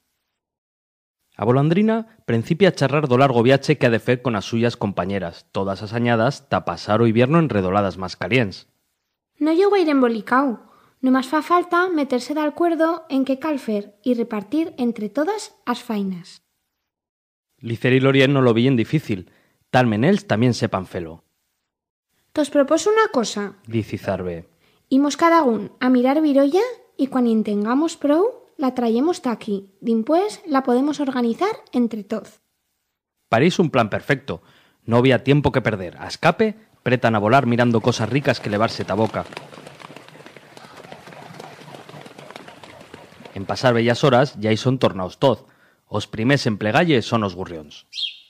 A Volandrina principia a charrar do largo viache que ha de fer con as suyas compañeras, todas asañadas ta pasar o invierno en redoladas más calients. No yo voy a ir embolicao. No más fa falta meterse de acuerdo en qué cal fer y repartir entre todas as fainas. Licer y Lorien no lo veían difícil. Tal menels también sepan felo. Tos propos una cosa, dice Izarbe. Imos cada un a mirar virolla y cuando tengamos prou, la traemos ta aquí. Dimpués la podemos organizar entre todos. París un plan perfecto. No había tiempo que perder. A escape, pretan a volar mirando cosas ricas que levarse ta boca. En pasar bellas horas, ya son tornaos toz. Os primés en plegalle son os Gurrións.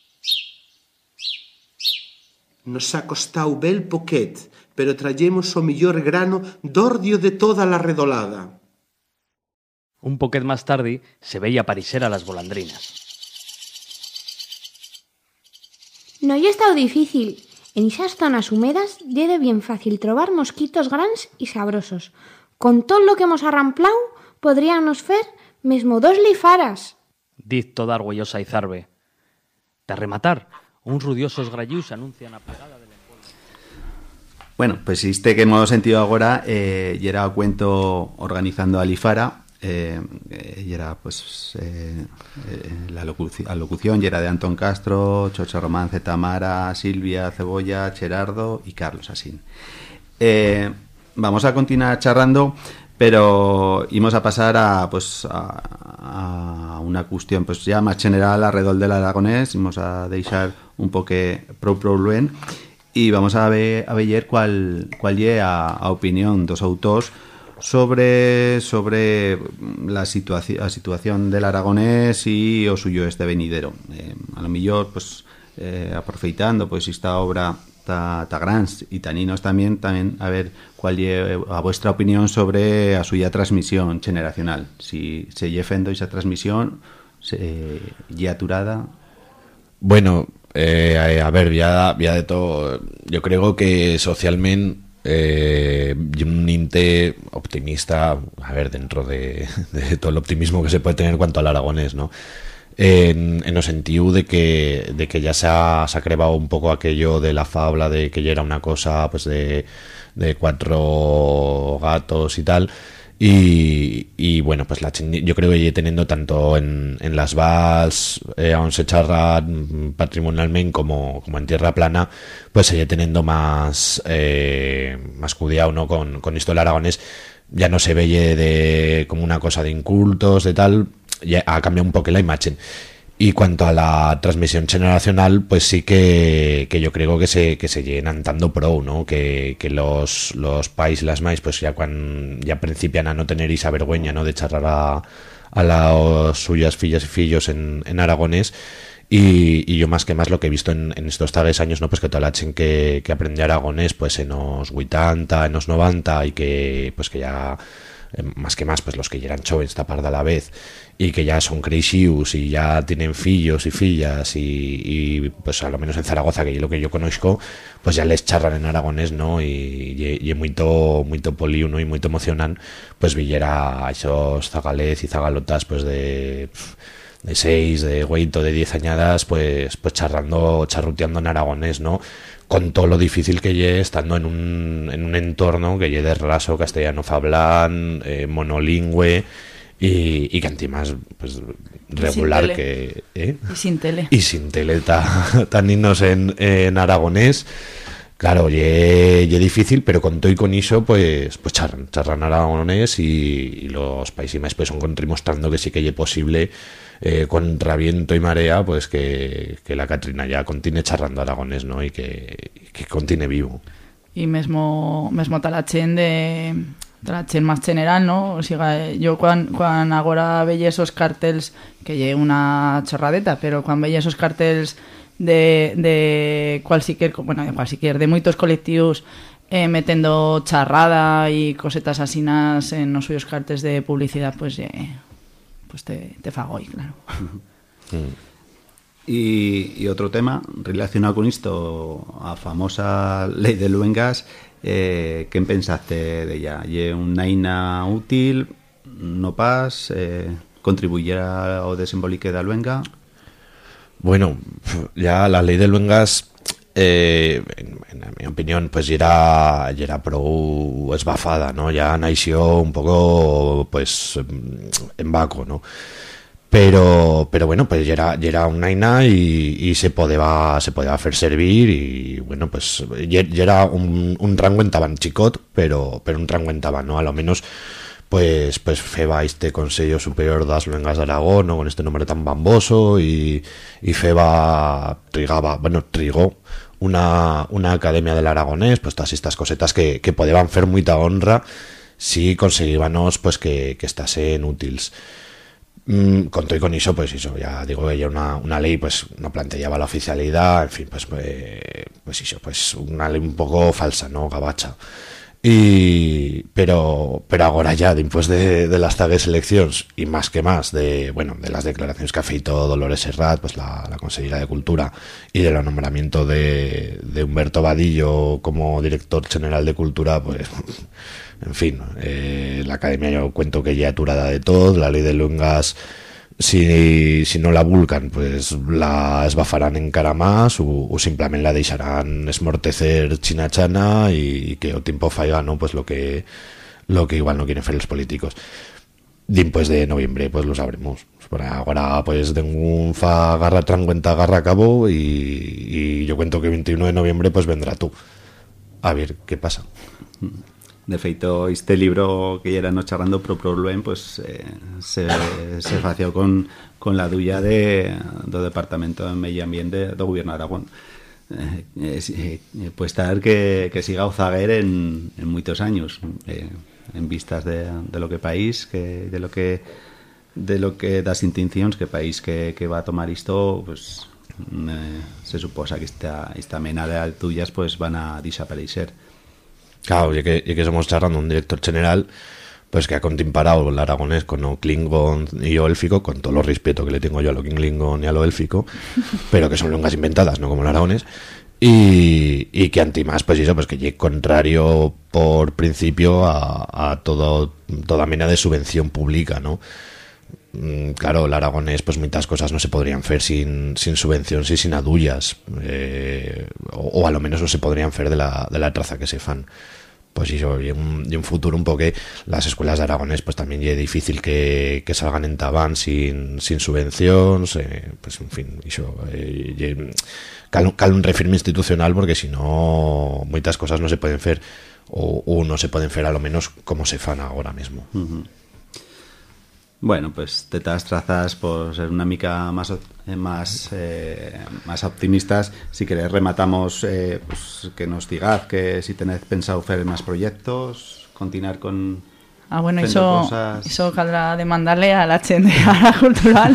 Nos ha costado bel poquet, pero trayemos o millor grano dordio de toda la redolada. Un poquet más tarde se veía parisera las volandrinas. No lle estado difícil. En esas zonas húmedas lle de bien fácil trobar mosquitos grans y sabrosos. Con todo lo que hemos arramplau, podríanos fer mesmo dos lifaras. Diz toda argüellosa Izarbe. De rematar, uns rudiosos grallius anuncian a plegada del empolvo. Bueno, pues este que hemos sentido ahora eh, y era cuento organizando a Lifara. Eh, eh, y era pues eh, eh, la locución, la locución y era de Antón Castro, Chocho Romance, Tamara, Silvia, Cebolla, Gerardo y Carlos Asín. Eh, vamos a continuar charlando, pero íbamos a pasar a pues a, a una cuestión pues ya más general alrededor del aragonés. Vamos a deixar un poque pro problema y vamos a ver a ver cuál cuál es a, a opinión dos autores sobre sobre la situación la situación del aragonés y o suyo este venidero. Eh, a lo mejor pues eh, aproveitando pues esta obra ta, ta grans y taninos también también a ver cuál es a vuestra opinión sobre a suya transmisión generacional, si se lle fendo esa transmisión se lle aturada. Bueno, eh, a ver, ya, ya de todo, yo creo que socialmente Eh, un inte optimista, a ver, dentro de, de todo el optimismo que se puede tener en cuanto al aragonés, ¿no? En, en el sentido de que, de que ya se ha, se ha crevado un poco aquello de la fabla de que ya era una cosa pues de, de cuatro gatos y tal. Y, y bueno, pues la yo creo que teniendo tanto en, en las vals eh, aún se charra patrimonialmente como, como en tierra plana, pues sigue teniendo más eh, más cuidado, ¿no? con, con esto del aragonés ya no se ve de como una cosa de incultos de tal, ya ha cambiado un poco la imagen. Y cuanto a la transmisión generacional, pues sí que, que yo creo que se que se llenan tanto pro, ¿no? Que, que los, los pais y las mais, pues ya cuando ya principian a no tener esa vergüenza, ¿no? De charlar a, a las suyas fillas y fillos en, en aragonés. Y, y yo más que más lo que he visto en, en estos tales años, ¿no? Pues que toda la gente que, que aprende aragonés, pues en los ochenta, en los noventa, y que pues que ya eh, más que más, pues los que ya eran jóvenes esta parte a la vez y que ya son creixius y ya tienen fillos y fillas y, y pues a lo menos en Zaragoza, que es lo que yo conozco, pues ya les charran en aragonés, ¿no? Y, y, y muito, muito poliu, ¿no? Y muito emocionan, pues villera a esos zagalez y zagalotas, pues de... de seis, de ocho, de diez añadas, pues pues charrando, charruteando en aragonés, ¿no? Con todo lo difícil que lle estando en un, en un entorno que lle de raso castellano fablán, eh, monolingüe y, y que antimás pues regular que... ¿eh? Y sin tele. Y sin tele ta, tan ninos en, en aragonés. Claro, ye, ye difícil, pero con todo y con iso, pues, pues charran, charran aragonés y, y los países pues son mostrando que sí que ye posible eh, contra viento y marea, pues que, que la Catrina ya continúe charrando aragonés, ¿no? Y que, que continúe vivo. Y mesmo, mesmo talachen de... talachen más general, ¿no? O sea, yo cuando cuan agora veía esos cartels, que lle una chorradeta, pero cuando veía esos cartels de, de cualquier, bueno, de cualquier, de muchos colectivos eh, metendo charrada y cosetas asinas en los suyos carteles de publicidad, pues eh, pues te, te fagoi, claro. Y, y otro tema relacionado con esto, a famosa ley de luengas, eh, ¿qué pensaste de ella? ¿Y una eina útil, no pas, eh, contribuyera ao desembolique da luenga? Bueno, ya la ley de luengas, eh, en, en mi opinión, pues ya era, ya era pro esbafada, ¿no? Ya nació un poco, pues, en vaco, ¿no? Pero, pero bueno, pues ya era, ya era una aina y, y se podía, se podía hacer servir y bueno, pues ya, ya era un, un rango en taban chicot, pero, pero un rango en taban, ¿no? A lo menos pues pues feba este Consejo Superior das Luengas de Aragón, ¿no? Con este nombre tan bamboso y, y feba trigaba, bueno, trigó una, una academia del aragonés, pues todas estas cosetas que, que podían hacer mucha honra si conseguíbanos pues que, que estasen útiles. Mm, con todo y con eso, pues eso, ya digo que ya una, una ley pues no planteaba la oficialidad, en fin, pues eh, pues eso, pues una ley un poco falsa, ¿no? Gabacha. Y pero pero ahora ya después de, de las tagues elecciones y más que más de bueno de las declaraciones que ha feito Dolores Serrat, pues la, la consejera de Cultura, y del nombramiento de, de Humberto Vadillo como director general de Cultura, pues en fin, eh, la academia yo cuento que ya aturada de todo, la ley de luengas si, si no la vulcan pues la esbafarán encara más o, o simplemente la dejarán esmortecer chinachana y, y que o tiempo faiga, ¿no? Pues lo que lo que igual no quieren hacer los políticos. Después de noviembre pues lo sabremos. Por ahora pues tengo un fa garra trancuenta garra a cabo y, y yo cuento que el veintiuno de noviembre pues vendrá tú a ver qué pasa. De feito, este libro que ya era no charrando pro problema, pues eh, se, se fació con, con la duya de, do Departamento de Medio Ambiente do Gobierno de Aragón. Eh, eh, eh, puede estar que, que siga Ozaguer en, en muchos años, eh, en vistas de, de lo que país, que, de lo que de lo que das intenciones que país que, que va a tomar esto, pues eh, se suposa que esta, esta mena de tuyas pues van a desaparecer. Claro, ya que, ya que somos charrando un director general pues que ha contimparado el aragonés con lo klingon y lo élfico, con todo lo respeto que le tengo yo a lo klingon y a lo élfico, pero que son lenguas inventadas, no como el aragonés, y, y que antimás pues eso, pues que llegue contrario por principio a, a todo, toda mena de subvención pública, ¿no? Claro, el aragonés pues muchas cosas no se podrían hacer sin, sin subvenciones y sin adullas, eh, o, o a lo menos no se podrían hacer de la, de la traza que se fan. Pues eso, y un, y un futuro un poco que las escuelas de aragonés pues también es difícil que, que salgan en tabán sin, sin subvenciones, eh, pues en fin, eso, eh, cal, cal un refirme institucional porque si no muchas cosas no se pueden hacer o, o no se pueden hacer a lo menos como se fan ahora mismo. Uh-huh. Bueno, pues de todas trazas, por ser una mica más más eh, más optimistas, si queréis rematamos eh, pues que nos digad que si tenéis pensado hacer más proyectos, continuar con ah bueno, eso cosas... eso caldrá demandarle a la gente de la cultural.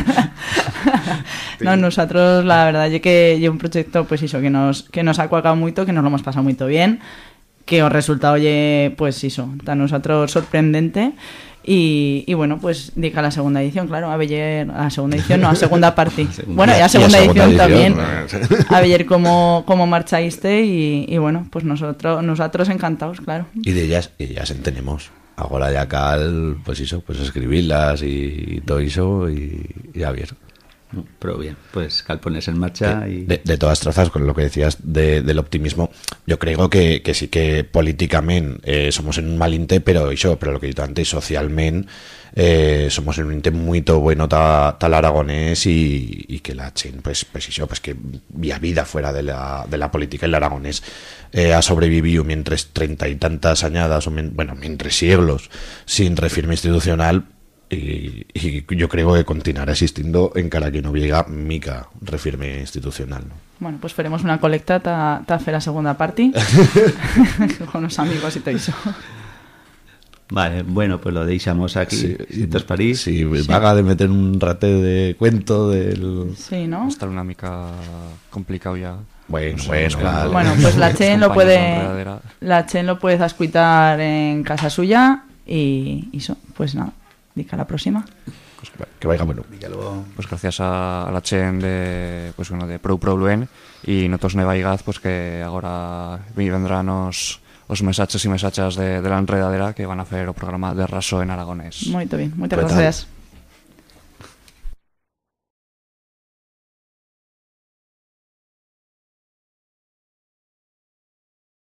Sí. No, nosotros la verdad es que llevo un proyecto pues eso que nos que nos ha cuacado mucho, que nos lo hemos pasado muy bien, que os resulta, oye, pues eso, a nosotros sorprendente. Y, y bueno, pues diga la segunda edición, claro, a ver, a la segunda edición, no, a segunda parte. Bueno, y a segunda, y a segunda edición, edición también. No. A ver cómo, cómo marchaiste y, y bueno, pues nosotros nosotros encantados, claro. Y de ellas, y ellas tenemos. Ahora ya cal, pues eso, pues escribirlas y todo eso y, y a ver. Pero bien, pues cal pones en marcha de, y... de, de todas trazas, con lo que decías de, del optimismo, yo creo que, que sí que políticamente eh, somos en un mal inte, pero eso, pero lo que he dicho antes, socialmente eh, somos en un inte muy to bueno tal ta aragonés y, y que la chen, pues, pues eso, pues que vía vida fuera de la, de la política el aragonés eh, ha sobrevivido mientras treinta y tantas añadas, o men, bueno, mientras siglos sin refirme institucional. Y, y yo creo que continuará existiendo en cara que no llega mica refirme institucional, ¿no? Bueno, pues faremos una colecta ta, ta fer la segunda parte con los amigos y todo eso. Vale, bueno, pues lo deixamos aquí. Sí, si te parís. Sí, sí. Vaga de meter un rate de cuento del... Sí, ¿no? Está una mica complicado ya. Bueno, No sé, bueno, es que- vale. Bueno, pues la Chen lo Compañías puede enredadera. la Chen lo puedes escuchar en casa suya y eso, pues nada, dica la próxima. Pues que, que vaya bueno. Pues gracias a, a la Chen de pues bueno de Pro Pro Luen y nosotros nevaigaz pues que ahora vendrán os os mensajes y mensajes de, de la enredadera que van a hacer o programa de Raso en aragonés. Muy bien, muchas Pues tal. gracias.